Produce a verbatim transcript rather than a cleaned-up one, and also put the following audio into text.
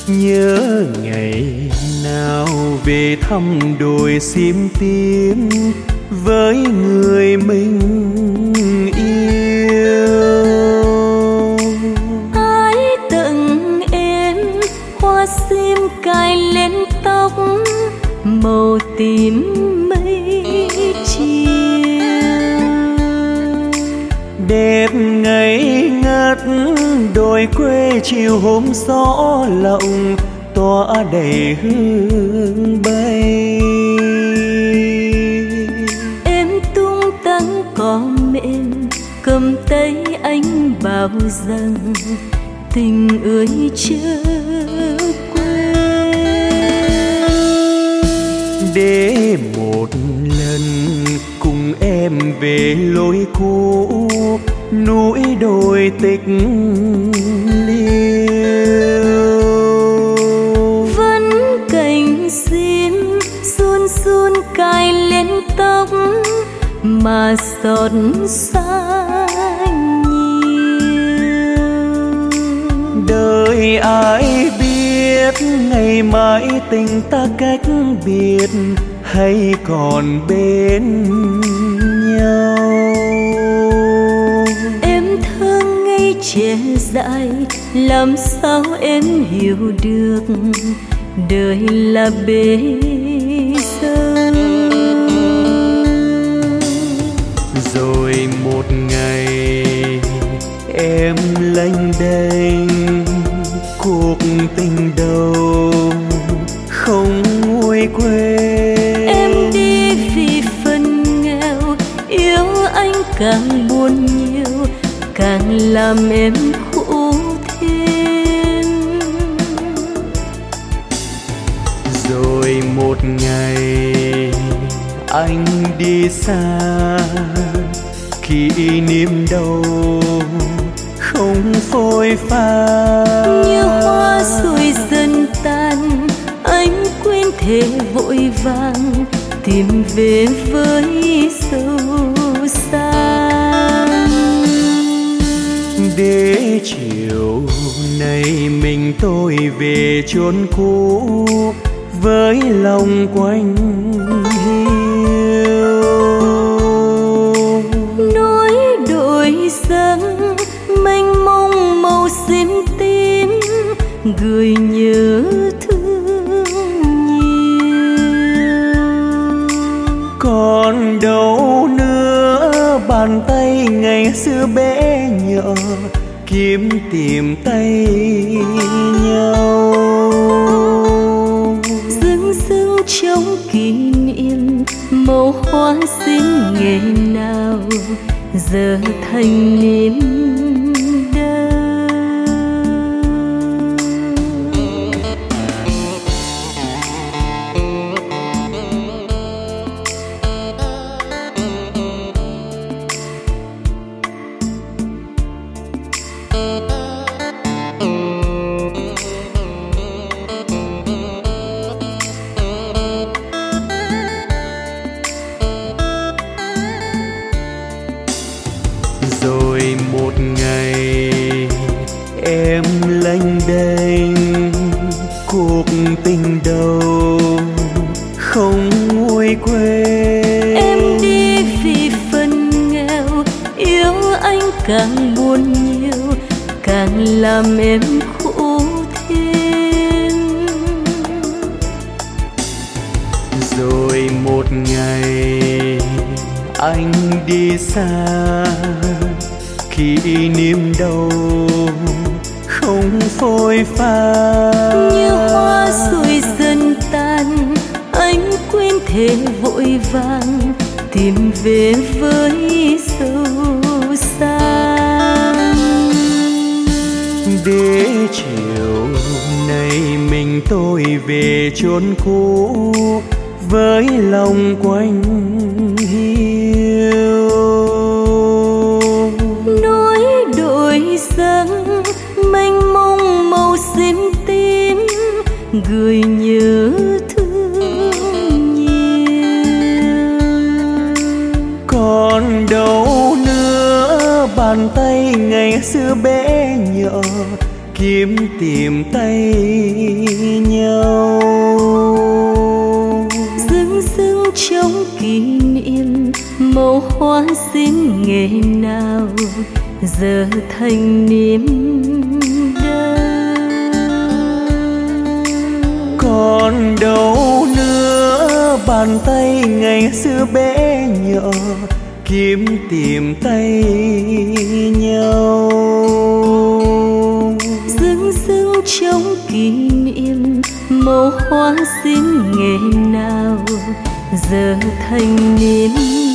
Nhớ ngày nào về thăm đồi sim tím với người mình yêu. Ai tặng em hoa sim cài lên tóc màu tím mây chiều. Đẹp ngây ngất đồi quê chiều hôm gió lộng tỏa đầy hương bay. Em tung tăng cỏ mềm cầm tay anh bảo rằng tình ơi chớ quên. Để một lần cùng em về lối cũ núi đồi tịch liêu. Vẫn cành sim run run cài lên tóc mà xót xa nhiều. Đời ai biết ngày mai tình ta cách biệt hay còn bên nhau. Em thơ ngây trẻ dại làm sao em hiểu được đời là bể dâu. Rồi một ngày em lênh đênh cuộc tình đầu không nguôi quên. Em đi vì phần nghèo yêu anh càng buồn nhiều càng làm em khổ thêm. Rồi một ngày anh đi xa kỷ niệm đâu không phôi pha. Như hoa rồi dần tan anh quên thế vội vàng tìm về với sâu xa. Để chiều nay mình tôi về chốn cũ với lòng quanh hiu. Núi đồi dâng mênh mông màu sim tím gửi nhớ thương nhiều. Còn đâu nữa bàn tay ngày xưa bé nhỏ kiếm tìm tay nhau. Dưng dưng trong kỷ niệm màu hoa xinh ngày nào giờ thành niềm đau. Rồi một ngày em lênh đênh cuộc tình đầu không nguôi quên. Em đi vì phần nghèo yêu anh càng buồn nhiều càng làm em khổ thêm. Rồi một ngày anh đi xa kỷ niệm đâu không phôi pha. Như hoa rồi dần tan anh quên thế vội vàng tìm về với sâu xa. Để chiều nay mình tôi về chốn cũ với lòng quanh hiu. Núi đồi dâng mênh mông màu sim tím gửi nhớ thương nhiều. Còn đâu nữa bàn tay ngày xưa bé nhỏ kiếm tìm tay nhau. Dưng dưng trong kỷ niệm màu hoa xin nghề nào giờ thành niềm đau. Còn đâu nữa bàn tay ngày xưa bé nhỏ kiếm tìm tay nhau. Dưng dưng trong kỷ niệm màu hoa xin nghề nào giờ thành niềm